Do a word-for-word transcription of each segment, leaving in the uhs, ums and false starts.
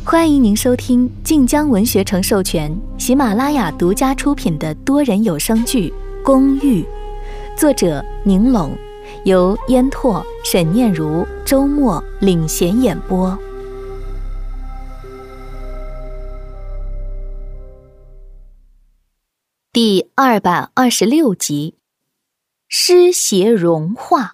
欢迎您收听晋江文学城授权、喜马拉雅独家出品的多人有声剧《公寓》，作者宁拢，由烟拓、沈念如、周末领衔演播。第二百二十六集，湿邪融化。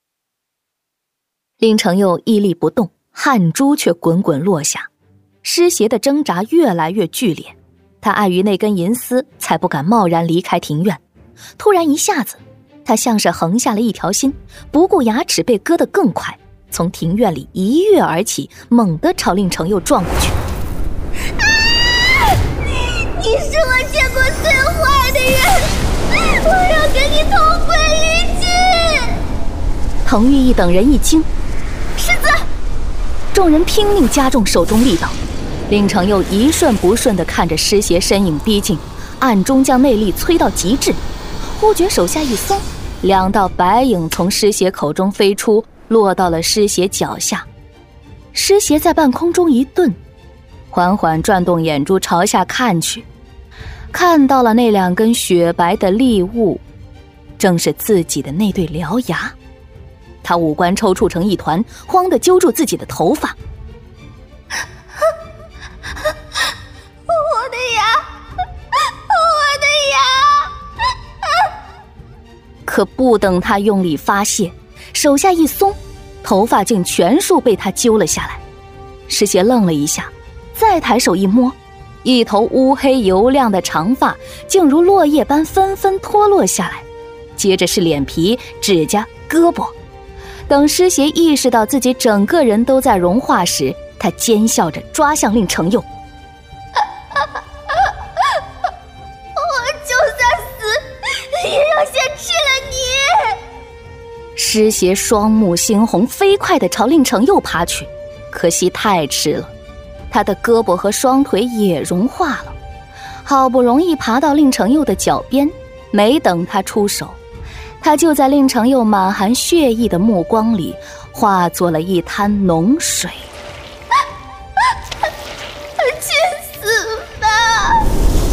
令程佑屹立不动，汗珠却滚滚落下。湿邪的挣扎越来越剧烈，他碍于那根银丝，才不敢贸然离开庭院。突然一下子，他像是横下了一条心，不顾牙齿被割得更快，从庭院里一跃而起，猛地朝令程佑撞过去。 啊！你是我见过最坏的人，我要跟你同归于尽！ 滕玉义等人一惊，世子！众人拼命加重手中力道。令程佑一瞬不瞬地看着湿邪身影逼近，暗中将内力催到极致，忽觉手下一松，两道白影从湿邪口中飞出，落到了湿邪脚下。湿邪在半空中一顿，缓缓转动眼珠朝下看去，看到了那两根雪白的利物，正是自己的那对獠牙。他五官抽搐成一团，慌地揪住自己的头发。 我的牙，我的牙！ 可不等他用力发泄，手下一松，头发竟全数被他揪了下来。湿邪愣了一下，再抬手一摸，一头乌黑油亮的长发竟如落叶般纷纷脱落下来，接着是脸皮、指甲、胳膊。等湿邪意识到自己整个人都在融化时，他尖笑着抓向令程佑。 我就算死也要先吃了你！ 湿邪双目猩红，飞快地朝令程佑爬去，可惜太迟了，他的胳膊和双腿也融化了。好不容易爬到令程佑的脚边，没等他出手，他就在令程佑满含血意的目光里化作了一滩脓水。 去死吧！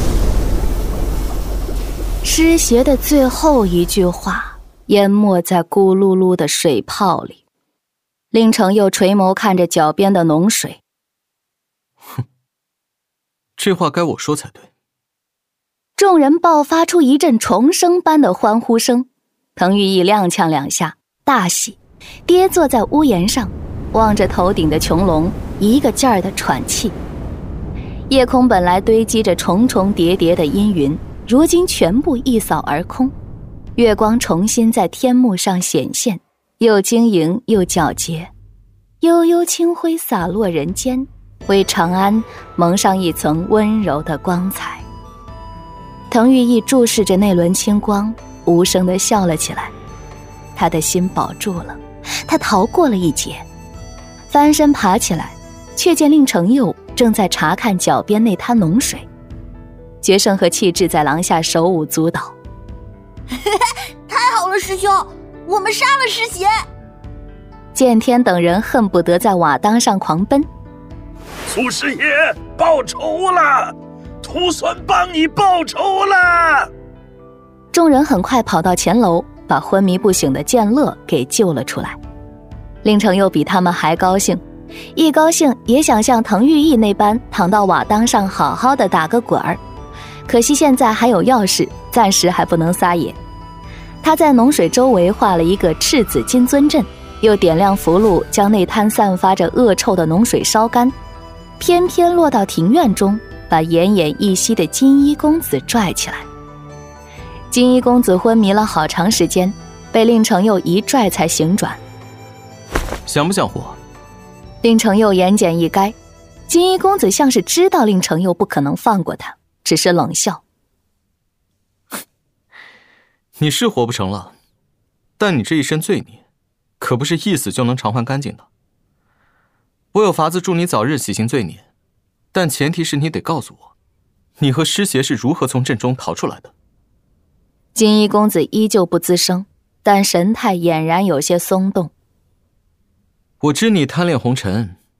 湿邪的最后一句话淹没在咕噜噜的水泡里。令程佑垂眸看着脚边的脓水， 哼，这话该我说才对。 众人爆发出一阵重生般的欢呼声。滕玉义踉跄两下，大喜，跌坐在屋檐上，望着头顶的穹隆，一个劲儿地喘气。夜空本来堆积着重重叠叠的阴云，如今全部一扫而空，月光重新在天幕上显现，又晶莹又皎洁，悠悠清辉洒落人间，为长安蒙上一层温柔的光彩。滕玉义注视着那轮清光，无声地笑了起来。他的心保住了，他逃过了一劫。翻身爬起来，却见令程佑正在查看脚边那滩脓水。决胜和气质在廊下手舞足蹈。 太好了，师兄，我们杀了湿邪！ 剑天等人恨不得在瓦当上狂奔。 苏师爷报仇了，徒孙帮你报仇了！ 众人很快跑到前楼，把昏迷不醒的剑乐给救了出来。令程佑比他们还高兴，一高兴也想像滕玉义那般躺到瓦当上好好的打个滚儿。可惜现在还有要事，暂时还不能撒野。他在脓水周围画了一个赤子金尊阵，又点亮符箓，将那滩散发着恶臭的脓水烧干，偏偏落到庭院中，把奄奄一息的金衣公子拽起来。金衣公子昏迷了好长时间，被令程佑一拽才醒转。 像不像话？ 令程佑言简意赅。金衣公子像是知道令程佑不可能放过他，只是冷笑。 你是活不成了，但你这一身罪孽可不是一死就能偿还干净的。我有法子助你早日洗清罪孽，但前提是你得告诉我，你和湿邪是如何从阵中逃出来的。 金衣公子依旧不吱声，但神态俨然有些松动。 我知你贪恋红尘，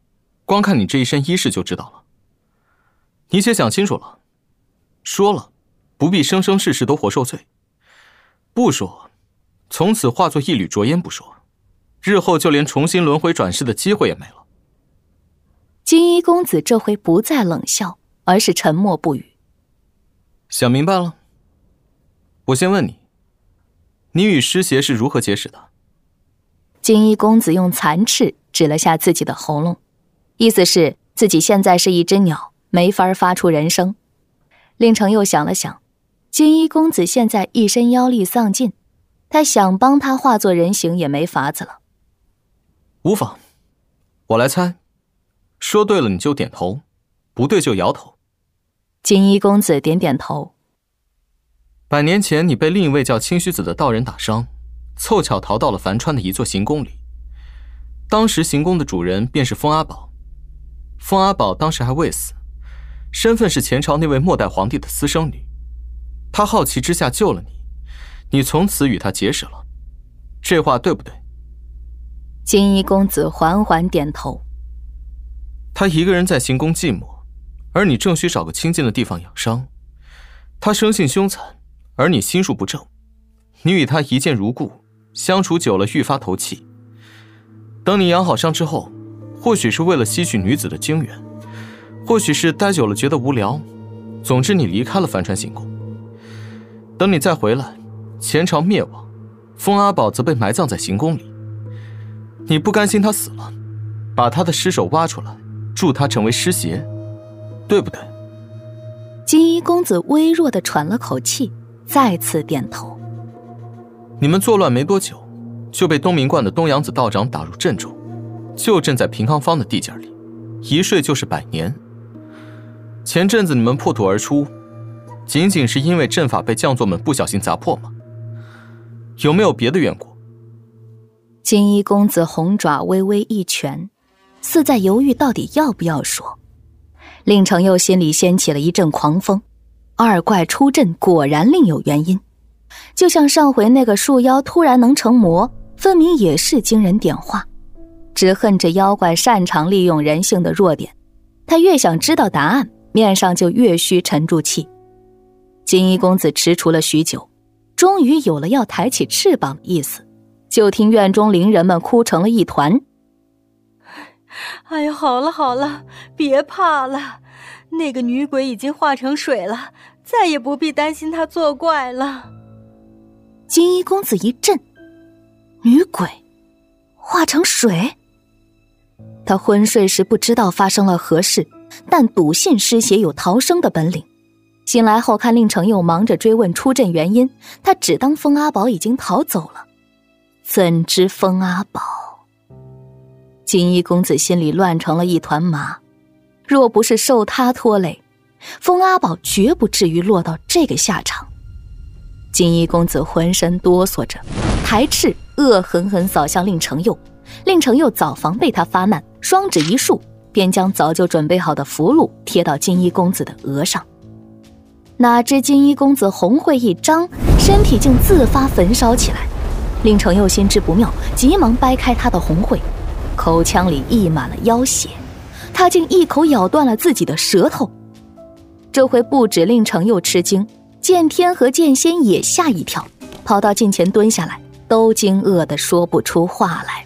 光看你这一身衣饰就知道了。你且想清楚了，说了，不必生生世世都活受罪；不说，从此化作一缕浊烟不说，日后就连重新轮回转世的机会也没了。 金衣公子这回不再冷笑，而是沉默不语。 想明白了？我先问你，你与尸邪是如何结识的？ 金衣公子用残翅指了下自己的喉咙，意思是自己现在是一只鸟，没法发出人声。令程又想了想，金衣公子现在一身妖力丧尽，他想帮他化作人形也没法子了。 无妨，我来猜，说对了你就点头，不对就摇头。 金衣公子点点头。 百年前你被另一位叫清虚子的道人打伤，凑巧逃到了樊川的一座行宫里。当时行宫的主人便是风阿宝，风阿宝当时还未死，身份是前朝那位末代皇帝的私生女。他好奇之下救了你，你从此与他结识了，这话对不对？ 金衣公子缓缓点头。 他一个人在行宫寂寞，而你正需找个清静的地方养伤。他生性凶残，而你心术不正，你与他一见如故，相处久了愈发投契。等你养好伤之后，或许是为了吸取女子的精元，或许是待久了觉得无聊，总之你离开了樊川行宫。等你再回来，前朝灭亡，风阿宝则被埋葬在行宫里。你不甘心他死了，把他的尸首挖出来，助他成为尸邪，对不对？ 金衣公子微弱地喘了口气，再次点头。 你们作乱没多久，就被东明观的东阳子道长打入阵中，就镇在平康坊的地界里，一睡就是百年。前阵子你们破土而出，仅仅是因为阵法被将座们不小心砸破吗？有没有别的缘故？ 金衣公子红爪微微一拳，似在犹豫到底要不要说。令程又心里掀起了一阵狂风，二怪出阵果然另有原因，就像上回那个树妖突然能成魔，分明也是惊人点化。只恨这妖怪擅长利用人性的弱点，他越想知道答案，面上就越需沉住气。金衣公子踟蹰了许久，终于有了要抬起翅膀的意思，就听院中灵人们哭成了一团。 哎呀，好了好了，别怕了，那个女鬼已经化成水了，再也不必担心她作怪了。 金衣公子一震，女鬼化成水？他昏睡时不知道发生了何事，但笃信尸邪有逃生的本领。醒来后看令程又忙着追问出阵原因，他只当风阿宝已经逃走了，怎知风阿宝……金衣公子心里乱成了一团麻，若不是受他拖累，风阿宝绝不至于落到这个下场。金衣公子浑身哆嗦着，抬翅恶狠狠扫向令程佑。令程佑早防备他发难，双指一竖，便将早就准备好的符箓贴到金衣公子的额上。哪知金衣公子红会一张，身体竟自发焚烧起来。令程佑心知不妙，急忙掰开他的红会，口腔里溢满了妖血，他竟一口咬断了自己的舌头。这回不止令程佑吃惊，剑天和剑仙也吓一跳，跑到近前蹲下来，都惊愕地说不出话来。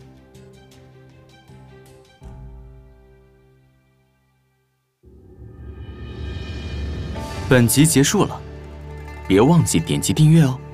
本集结束了，别忘记点击订阅哦。